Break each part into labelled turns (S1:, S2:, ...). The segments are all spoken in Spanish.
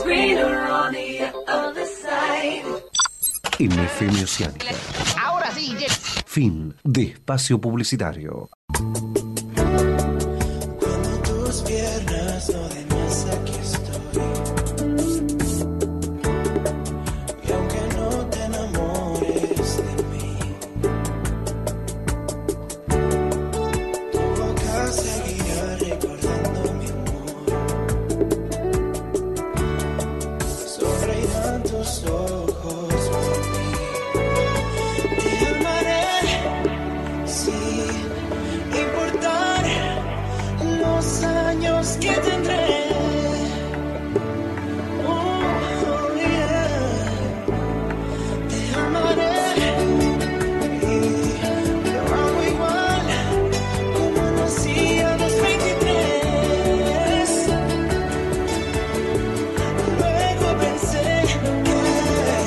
S1: FM Oceánica.
S2: Ahora sí.
S1: Fin de espacio publicitario.
S3: Cuando tus piernas no den más, aquí estoy. Y aunque no te enamores de mí, tu boca seguirá recordando mi amor. Sonreirán tus ojos por mí. Te amaré sin importar los años que tendré. Oh, yeah. Te amaré y lo hago igual como lo hacía a los 23. Luego pensé que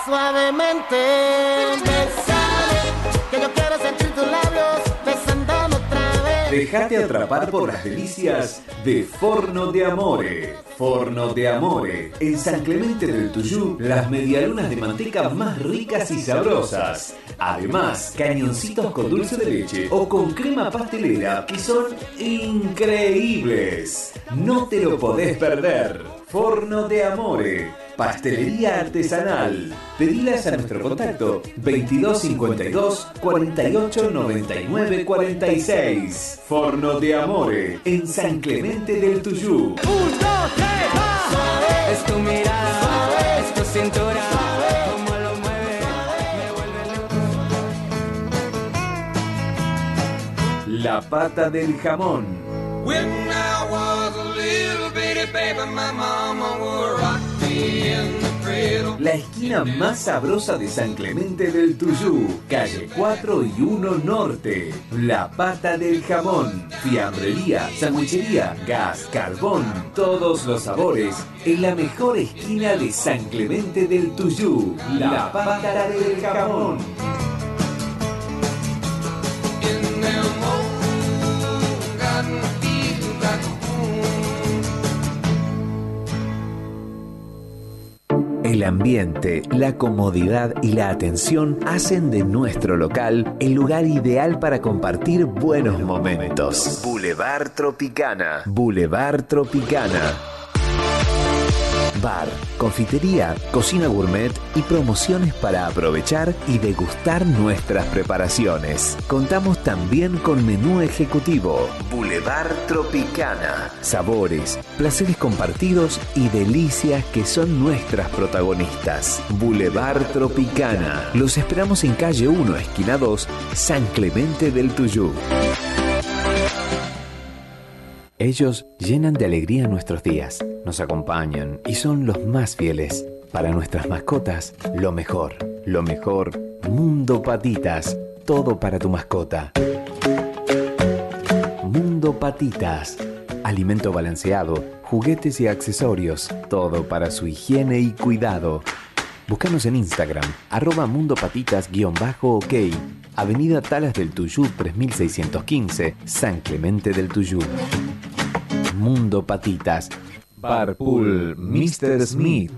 S2: Suavemente, bésame, que yo quiero sentir tus labios besándome otra vez.
S4: Déjate atrapar por las delicias de Forno de Amore. Forno de Amore. En San Clemente del Tuyú, las medialunas de manteca más ricas y sabrosas. Además, cañoncitos con dulce de leche o con crema pastelera que son increíbles. No te lo podés perder. Forno de Amore. Pastelería artesanal. Pedilas a nuestro contacto 2252 48 99 46. Forno de Amore en San Clemente del Tuyú.
S5: 1, 2, 3, va. Es tu mirada, es tu cintura, cómo lo mueve, me vuelve loco.
S4: La pata del jamón.
S3: When I was a little bitty baby, my mama would rock me in the cradle.
S4: La esquina más sabrosa de San Clemente del Tuyú, calle 4 y 1 Norte. La Pata del Jamón, fiambrería, sandwichería, gas, carbón, todos los sabores en la mejor esquina de San Clemente del Tuyú. La Pata del Jamón.
S3: In them old garden fields back home.
S1: El ambiente, la comodidad y la atención hacen de nuestro local el lugar ideal para compartir buenos momentos. Boulevard Tropicana. Boulevard Tropicana. Bar, confitería, cocina gourmet y promociones para aprovechar y degustar nuestras preparaciones. Contamos también con menú ejecutivo. Boulevard Tropicana. Sabores, placeres compartidos y delicias que son nuestras protagonistas. Boulevard Tropicana. Los esperamos en calle 1, esquina 2, San Clemente del Tuyú. Ellos llenan de alegría nuestros días, nos acompañan y son los más fieles. Para nuestras mascotas, lo mejor. Lo mejor, Mundo Patitas. Todo para tu mascota. Mundo Patitas. Alimento balanceado, juguetes y accesorios. Todo para su higiene y cuidado. Búscanos en Instagram, @mundopatitas_ok. Avenida Talas del Tuyú 3615, San Clemente del Tuyú. Mundo Patitas. Barpool Mr. Smith.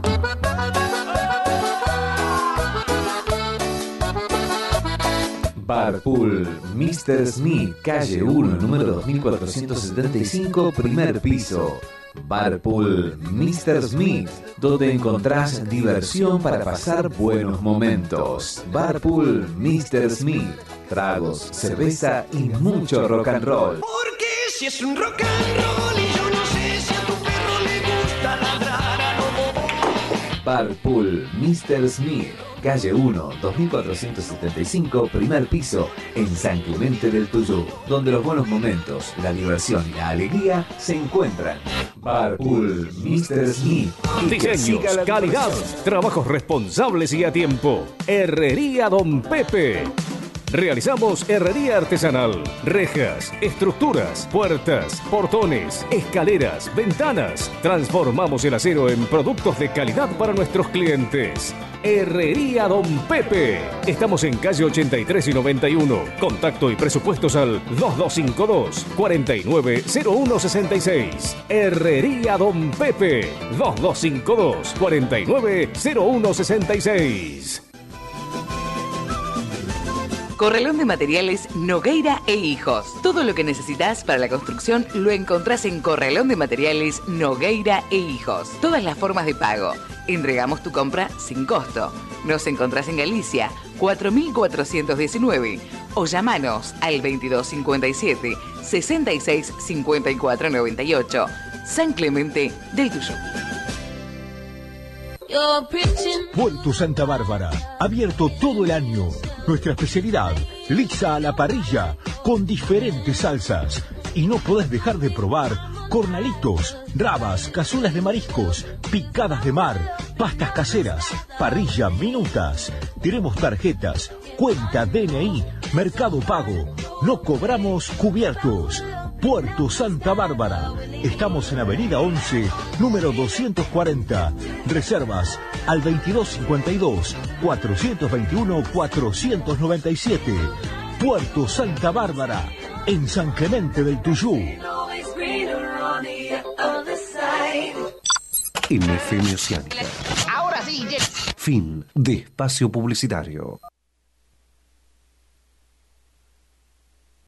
S1: Barpool Mr. Smith, calle 1, número 2475, primer piso. Barpool Mr. Smith, donde encontrás diversión para pasar buenos momentos. Barpool Mr. Smith, tragos, cerveza y mucho rock and roll.
S3: Porque si es un rock and roll y yo no sé si a tu perro le gusta ladrar a lo bobo.
S4: Barpool Mr. Smith, calle 1, 2475, primer piso, en San Clemente del Tuyú, donde los buenos momentos, la diversión y la alegría se encuentran. Barpool Mr. Smith. Y que siga
S6: Diseños,
S4: la
S6: calidad,
S4: diversión.
S6: trabajos responsables y a tiempo. Herrería Don Pepe. Realizamos herrería artesanal, rejas, estructuras, puertas, portones, escaleras, ventanas. Transformamos el acero en productos de calidad para nuestros clientes. Herrería Don Pepe. Estamos en calle 83 y 91. Contacto y presupuestos al 2252 490166. Herrería Don Pepe. 2252 490166.
S7: Corralón de Materiales Nogueira e Hijos. Todo lo que necesitas para la construcción lo encontrás en Corralón de Materiales Nogueira e Hijos. Todas las formas de pago. Entregamos tu compra sin costo. Nos encontrás en Galicia, 4419. O llamanos al 2257 66 54 98. San Clemente del Tuyú.
S8: Puerto Santa Bárbara, abierto todo el año. Nuestra especialidad, lisa a la parrilla, con diferentes salsas. Y no podés dejar de probar cornalitos, rabas, cazuelas de mariscos, picadas de mar, pastas caseras, parrilla, minutas. Tenemos tarjetas, cuenta, DNI, Mercado Pago. No cobramos cubiertos. Puerto Santa Bárbara. Estamos en Avenida 11, número 240. Reservas al 2252-421-497. Puerto Santa Bárbara, en San Clemente del Tuyú.
S9: FM Oceánica.
S2: Ahora sí,
S9: Fin de espacio publicitario.